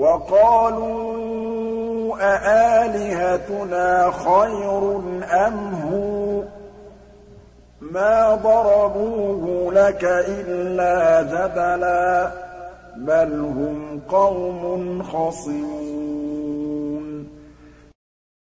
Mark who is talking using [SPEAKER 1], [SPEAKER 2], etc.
[SPEAKER 1] وَقَالُوا أَآلِهَتُنَا خَيْرٌ أَمْ هُوَ ۚ مَا ضَرَبُوهُ لَكَ إِلَّا جَدَلًا ۚ بَلْ هُمْ قَوْمٌ خَصِمُونَ